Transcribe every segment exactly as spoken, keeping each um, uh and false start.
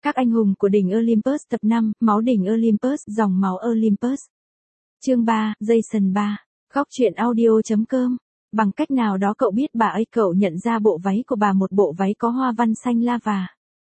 Các anh hùng của đỉnh Olympus tập năm, máu đỉnh Olympus, dòng máu Olympus. Chương ba, Jason ba. Góc truyện audio chấm com. Bằng cách nào đó cậu biết bà ấy, cậu nhận ra bộ váy của bà, một bộ váy có hoa văn xanh lava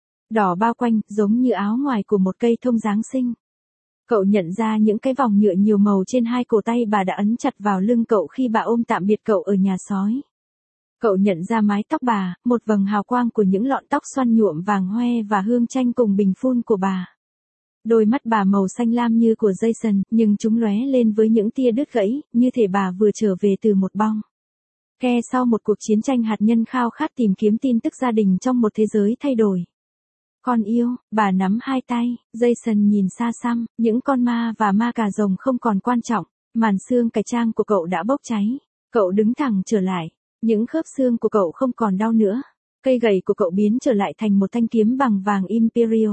đỏ bao quanh, giống như áo ngoài của một cây thông Giáng sinh. Cậu nhận ra những cái vòng nhựa nhiều màu trên hai cổ tay bà đã ấn chặt vào lưng cậu khi bà ôm tạm biệt cậu ở nhà sói. Cậu nhận ra mái tóc bà, một vầng hào quang của những lọn tóc xoăn nhuộm vàng hoe và hương chanh cùng bình phun của bà. Đôi mắt bà màu xanh lam như của Jason, nhưng chúng lóe lên với những tia đứt gãy, như thể bà vừa trở về từ một bong ke sau một cuộc chiến tranh hạt nhân, khao khát tìm kiếm tin tức gia đình trong một thế giới thay đổi. Con yêu, bà nắm hai tay, Jason nhìn xa xăm, những con ma và ma cà rồng không còn quan trọng, màn xương cải trang của cậu đã bốc cháy. Cậu đứng thẳng trở lại, những khớp xương của cậu không còn đau nữa. Cây gậy của cậu biến trở lại thành một thanh kiếm bằng vàng Imperial.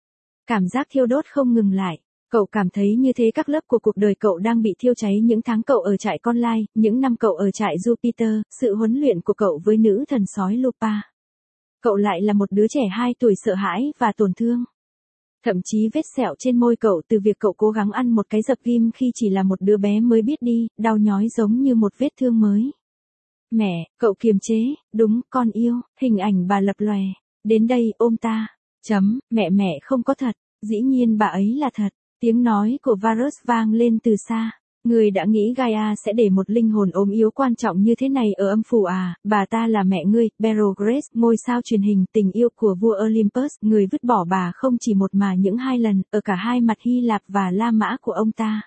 Cảm giác thiêu đốt không ngừng lại. Cậu cảm thấy như thế các lớp của cuộc đời cậu đang bị thiêu cháy, những tháng cậu ở trại con lai, những năm cậu ở trại Jupiter, sự huấn luyện của cậu với nữ thần sói Lupa. Cậu lại là một đứa trẻ hai tuổi sợ hãi và tổn thương. Thậm chí vết sẹo trên môi cậu từ việc cậu cố gắng ăn một cái dập ghim khi chỉ là một đứa bé mới biết đi, đau nhói giống như một vết thương mới. Mẹ, cậu kiềm chế, đúng, con yêu, hình ảnh bà lập lòe. Đến đây, ôm ta. Chấm, mẹ mẹ không có thật, dĩ nhiên bà ấy là thật. Tiếng nói của Varus vang lên từ xa. Người đã nghĩ Gaia sẽ để một linh hồn ốm yếu quan trọng như thế này ở âm phủ à? Bà ta là mẹ ngươi, Beryl Grace, ngôi sao truyền hình, tình yêu của vua Olympus. Người vứt bỏ bà không chỉ một mà những hai lần, ở cả hai mặt Hy Lạp và La Mã của ông ta.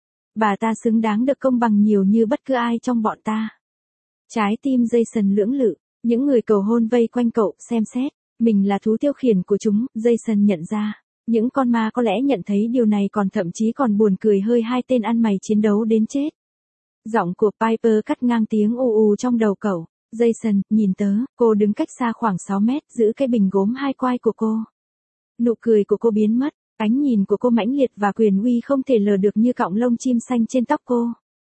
Bà ta xứng đáng được công bằng nhiều như bất cứ ai trong bọn ta. Trái tim Jason lưỡng lự, những người cầu hôn vây quanh cậu, xem xét, mình là thú tiêu khiển của chúng, Jason nhận ra. Những con ma có lẽ nhận thấy điều này, còn thậm chí còn buồn cười hơi hai tên ăn mày chiến đấu đến chết. Giọng của Piper cắt ngang tiếng ù ù trong đầu cậu. Jason, nhìn tớ, cô đứng cách xa khoảng sáu mét, giữ cái bình gốm hai quai của cô. Nụ cười của cô biến mất, ánh nhìn của cô mãnh liệt và quyền uy không thể lờ được như cọng lông chim xanh trên tóc cô.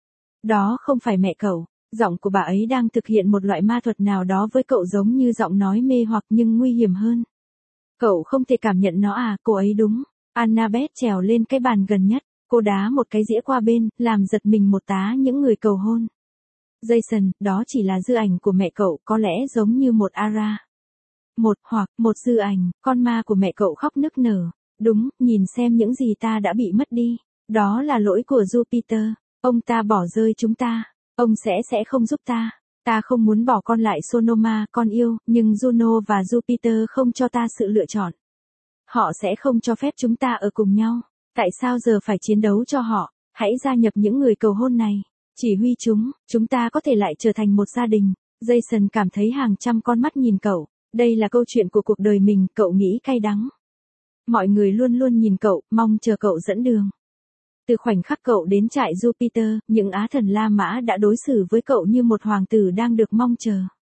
Đó không phải mẹ cậu. Giọng của bà ấy đang thực hiện một loại ma thuật nào đó với cậu, giống như giọng nói mê hoặc nhưng nguy hiểm hơn. Cậu không thể cảm nhận nó à? Cô ấy đúng. Annabeth trèo lên cái bàn gần nhất, cô đá một cái dĩa qua bên, làm giật mình một tá những người cầu hôn. Jason, đó chỉ là dư ảnh của mẹ cậu, có lẽ giống như một Ara. Một, hoặc, một dư ảnh, con ma của mẹ cậu khóc nức nở. Đúng, nhìn xem những gì ta đã bị mất đi. Đó là lỗi của Jupiter. Ông ta bỏ rơi chúng ta. Ông sẽ sẽ không giúp ta. Ta không muốn bỏ con lại Sonoma, con yêu, nhưng Juno và Jupiter không cho ta sự lựa chọn. Họ sẽ không cho phép chúng ta ở cùng nhau. Tại sao giờ phải chiến đấu cho họ? Hãy gia nhập những người cầu hôn này. Chỉ huy chúng, chúng ta có thể lại trở thành một gia đình. Jason cảm thấy hàng trăm con mắt nhìn cậu. Đây là câu chuyện của cuộc đời mình, cậu nghĩ cay đắng. Mọi người luôn luôn nhìn cậu, mong chờ cậu dẫn đường. Từ khoảnh khắc cậu đến trại Jupiter, những á thần La Mã đã đối xử với cậu như một hoàng tử đang được mong chờ.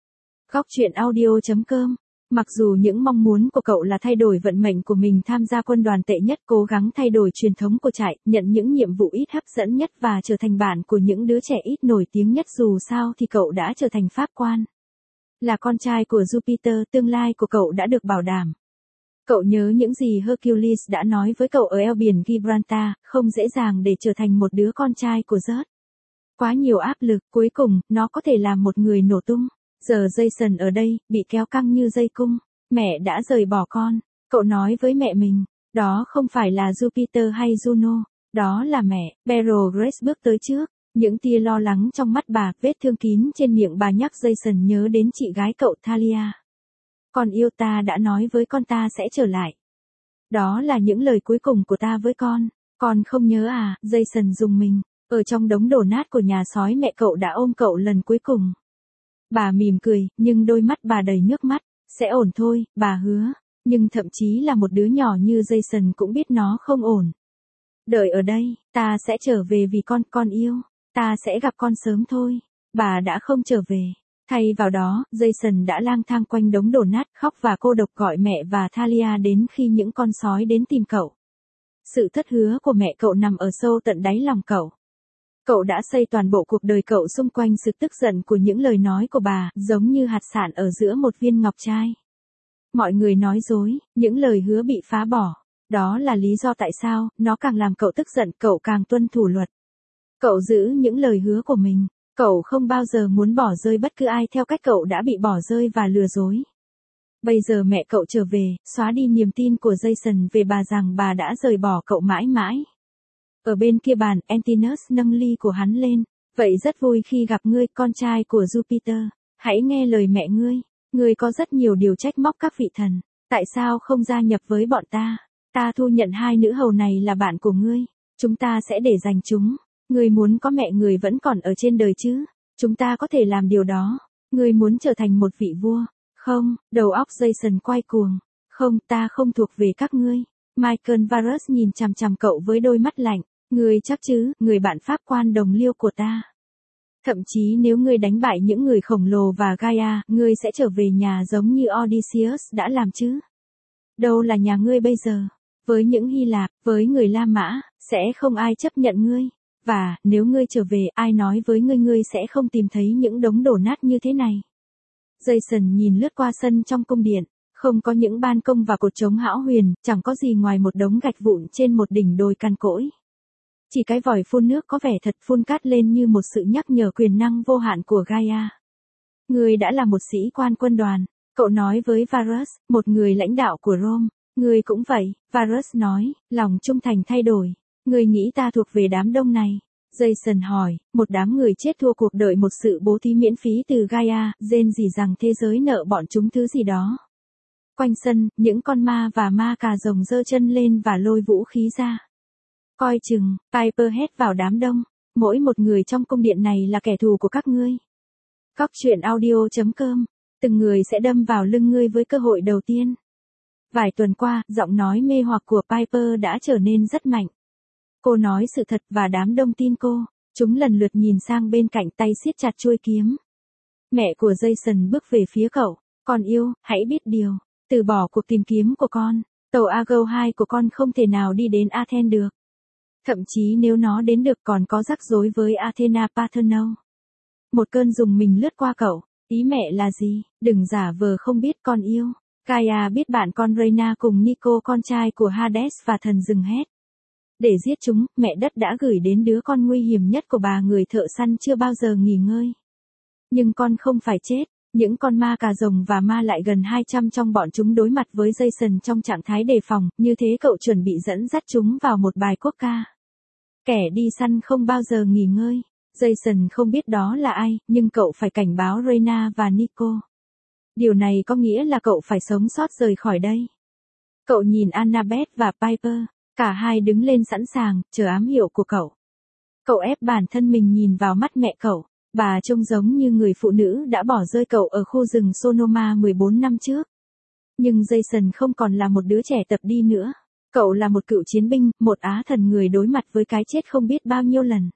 Góc truyện audio chấm com. Mặc dù những mong muốn của cậu là thay đổi vận mệnh của mình, tham gia quân đoàn tệ nhất, cố gắng thay đổi truyền thống của trại, nhận những nhiệm vụ ít hấp dẫn nhất và trở thành bạn của những đứa trẻ ít nổi tiếng nhất, dù sao thì cậu đã trở thành pháp quan. Là con trai của Jupiter, tương lai của cậu đã được bảo đảm. Cậu nhớ những gì Hercules đã nói với cậu ở eo biển Gibraltar, không dễ dàng để trở thành một đứa con trai của Zeus. Quá nhiều áp lực, cuối cùng, nó có thể làm một người nổ tung. Giờ Jason ở đây, bị kéo căng như dây cung. Mẹ đã rời bỏ con. Cậu nói với mẹ mình, đó không phải là Jupiter hay Juno, đó là mẹ. Beryl Grace bước tới trước, những tia lo lắng trong mắt bà, vết thương kín trên miệng bà nhắc Jason nhớ đến chị gái cậu Thalia. Con yêu, ta đã nói với con ta sẽ trở lại. Đó là những lời cuối cùng của ta với con. Con không nhớ à? Jason rùng mình. Ở trong đống đổ nát của nhà sói, mẹ cậu đã ôm cậu lần cuối cùng. Bà mỉm cười, nhưng đôi mắt bà đầy nước mắt. Sẽ ổn thôi, bà hứa. Nhưng thậm chí là một đứa nhỏ như Jason cũng biết nó không ổn. Đợi ở đây, ta sẽ trở về vì con, con yêu. Ta sẽ gặp con sớm thôi. Bà đã không trở về. Thay vào đó, Jason đã lang thang quanh đống đổ nát, khóc và cô độc gọi mẹ và Thalia đến khi những con sói đến tìm cậu. Sự thất hứa của mẹ cậu nằm ở sâu tận đáy lòng cậu. Cậu đã xây toàn bộ cuộc đời cậu xung quanh sự tức giận của những lời nói của bà, giống như hạt sạn ở giữa một viên ngọc trai. Mọi người nói dối, những lời hứa bị phá bỏ. Đó là lý do tại sao, nó càng làm cậu tức giận, cậu càng tuân thủ luật. Cậu giữ những lời hứa của mình. Cậu không bao giờ muốn bỏ rơi bất cứ ai theo cách cậu đã bị bỏ rơi và lừa dối. Bây giờ mẹ cậu trở về, xóa đi niềm tin của Jason về bà rằng bà đã rời bỏ cậu mãi mãi. Ở bên kia bàn, Antinous nâng ly của hắn lên. Vậy rất vui khi gặp ngươi, con trai của Jupiter. Hãy nghe lời mẹ ngươi. Ngươi có rất nhiều điều trách móc các vị thần. Tại sao không gia nhập với bọn ta? Ta thu nhận hai nữ hầu này là bạn của ngươi. Chúng ta sẽ để dành chúng. Ngươi muốn có mẹ người vẫn còn ở trên đời chứ? Chúng ta có thể làm điều đó. Ngươi muốn trở thành một vị vua. Không, đầu óc Jason quay cuồng. Không, ta không thuộc về các ngươi. Michael Varus nhìn chằm chằm cậu với đôi mắt lạnh. Ngươi chắc chứ, người bạn pháp quan đồng liêu của ta. Thậm chí nếu ngươi đánh bại những người khổng lồ và Gaia, ngươi sẽ trở về nhà giống như Odysseus đã làm chứ. Đâu là nhà ngươi bây giờ? Với những Hy Lạp, với người La Mã, sẽ không ai chấp nhận ngươi. Và, nếu ngươi trở về, ai nói với ngươi ngươi sẽ không tìm thấy những đống đổ nát như thế này. Jason nhìn lướt qua sân trong cung điện, không có những ban công và cột trống hão huyền, chẳng có gì ngoài một đống gạch vụn trên một đỉnh đồi cằn cỗi. Chỉ cái vòi phun nước có vẻ thật phun cát lên như một sự nhắc nhở quyền năng vô hạn của Gaia. Ngươi đã là một sĩ quan quân đoàn, cậu nói với Varus, một người lãnh đạo của Rome. Ngươi cũng vậy, Varus nói, lòng trung thành thay đổi. Ngươi nghĩ ta thuộc về đám đông này? Jason hỏi, một đám người chết thua cuộc đợi một sự bố thí miễn phí từ Gaia, rên rỉ rằng thế giới nợ bọn chúng thứ gì đó. Quanh sân, những con ma và ma cà rồng giơ chân lên và lôi vũ khí ra. Coi chừng, Piper hét vào đám đông. Mỗi một người trong cung điện này là kẻ thù của các ngươi. Cóc truyện audio chấm com. Từng người sẽ đâm vào lưng ngươi với cơ hội đầu tiên. Vài tuần qua, giọng nói mê hoặc của Piper đã trở nên rất mạnh. Cô nói sự thật và đám đông tin cô. Chúng lần lượt nhìn sang bên cạnh, tay siết chặt chuôi kiếm. Mẹ của Jason bước về phía cậu. Con yêu, hãy biết điều. Từ bỏ cuộc tìm kiếm của con. Tàu Argo hai của con không thể nào đi đến Athens được. Thậm chí nếu nó đến được còn có rắc rối với Athena Parthenon. Một cơn rùng mình lướt qua cậu. Ý mẹ là gì? Đừng giả vờ không biết con yêu. Gaia biết bạn con Reyna cùng Nico con trai của Hades và thần rừng hét. Để giết chúng, mẹ đất đã gửi đến đứa con nguy hiểm nhất của bà người thợ săn chưa bao giờ nghỉ ngơi. Nhưng con không phải chết. Những con ma cà rồng và ma lại gần hai trăm trong bọn chúng đối mặt với Jason trong trạng thái đề phòng, như thế cậu chuẩn bị dẫn dắt chúng vào một bài quốc ca. Kẻ đi săn không bao giờ nghỉ ngơi. Jason không biết đó là ai, nhưng cậu phải cảnh báo Reyna và Nico. Điều này có nghĩa là cậu phải sống sót rời khỏi đây. Cậu nhìn Annabeth và Piper, cả hai đứng lên sẵn sàng, chờ ám hiệu của cậu. Cậu ép bản thân mình nhìn vào mắt mẹ cậu. Bà trông giống như người phụ nữ đã bỏ rơi cậu ở khu rừng Sonoma mười bốn năm trước. Nhưng Jason không còn là một đứa trẻ tập đi nữa. Cậu là một cựu chiến binh, một á thần người đối mặt với cái chết không biết bao nhiêu lần.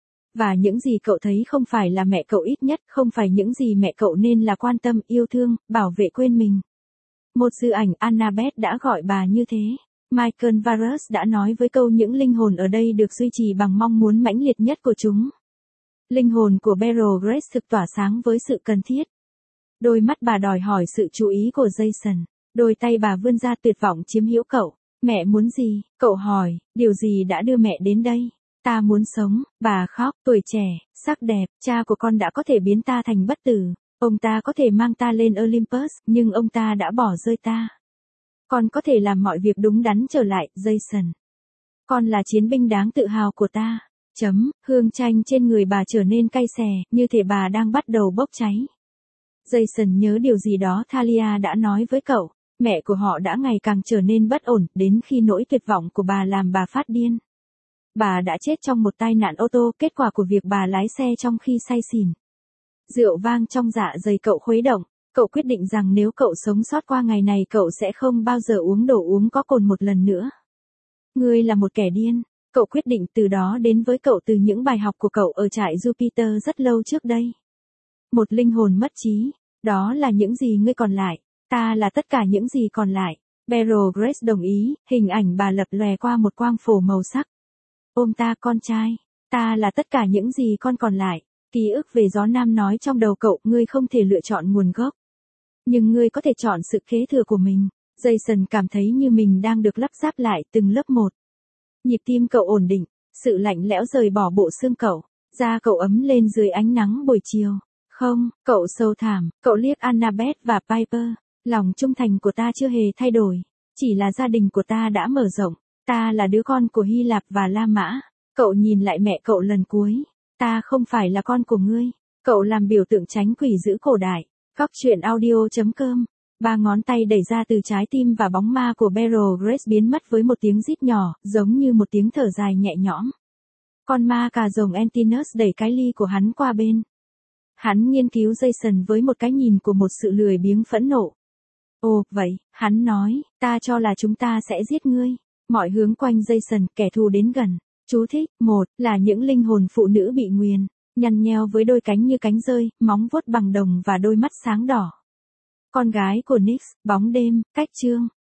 Và những gì cậu thấy không phải là mẹ cậu ít nhất, không phải những gì mẹ cậu nên là quan tâm, yêu thương, bảo vệ quên mình. Một dư ảnh Annabeth đã gọi bà như thế. Michael Varus đã nói với câu những linh hồn ở đây được duy trì bằng mong muốn mãnh liệt nhất của chúng. Linh hồn của Beryl Grace thực tỏa sáng với sự cần thiết. Đôi mắt bà đòi hỏi sự chú ý của Jason. Đôi tay bà vươn ra tuyệt vọng chiếm hữu cậu. Mẹ muốn gì? Cậu hỏi, điều gì đã đưa mẹ đến đây? Ta muốn sống, bà khóc, tuổi trẻ, sắc đẹp, cha của con đã có thể biến ta thành bất tử. Ông ta có thể mang ta lên Olympus, nhưng ông ta đã bỏ rơi ta. Con có thể làm mọi việc đúng đắn trở lại, Jason. Con là chiến binh đáng tự hào của ta. Chấm, hương chanh trên người bà trở nên cay xè, như thể bà đang bắt đầu bốc cháy. Jason nhớ điều gì đó Thalia đã nói với cậu. Mẹ của họ đã ngày càng trở nên bất ổn, đến khi nỗi tuyệt vọng của bà làm bà phát điên. Bà đã chết trong một tai nạn ô tô, kết quả của việc bà lái xe trong khi say xỉn. Rượu vang trong dạ dày cậu khuấy động. Cậu quyết định rằng nếu cậu sống sót qua ngày này cậu sẽ không bao giờ uống đồ uống có cồn một lần nữa. Ngươi là một kẻ điên. Cậu quyết định từ đó đến với cậu từ những bài học của cậu ở trại Jupiter rất lâu trước đây. Một linh hồn mất trí. Đó là những gì ngươi còn lại. Ta là tất cả những gì còn lại. Beryl Grace đồng ý, hình ảnh bà lập lòe qua một quang phổ màu sắc. Ôm ta con trai. Ta là tất cả những gì con còn lại. Ký ức về gió nam nói trong đầu cậu, ngươi không thể lựa chọn nguồn gốc. Nhưng ngươi có thể chọn sự kế thừa của mình. Jason cảm thấy như mình đang được lắp ráp lại từng lớp một. Nhịp tim cậu ổn định, sự lạnh lẽo rời bỏ bộ xương cậu, da cậu ấm lên dưới ánh nắng buổi chiều. Không, cậu sâu thẳm, cậu liếc Annabeth và Piper, lòng trung thành của ta chưa hề thay đổi, chỉ là gia đình của ta đã mở rộng, ta là đứa con của Hy Lạp và La Mã. Cậu nhìn lại mẹ cậu lần cuối, ta không phải là con của ngươi. Cậu làm biểu tượng tránh quỷ giữ cổ đại. Góc truyện audio.com. Ba ngón tay đẩy ra từ trái tim và bóng ma của Beryl Grace biến mất với một tiếng rít nhỏ, giống như một tiếng thở dài nhẹ nhõm. Con ma cà rồng Antinous đẩy cái ly của hắn qua bên. Hắn nghiên cứu Jason với một cái nhìn của một sự lười biếng phẫn nộ. Ồ, vậy, hắn nói, ta cho là chúng ta sẽ giết ngươi. Mọi hướng quanh Jason, kẻ thù đến gần. Chú thích, một, là những linh hồn phụ nữ bị nguyền, nhăn nheo với đôi cánh như cánh rơi, móng vuốt bằng đồng và đôi mắt sáng đỏ. Con gái của Nyx, bóng đêm, cách chương.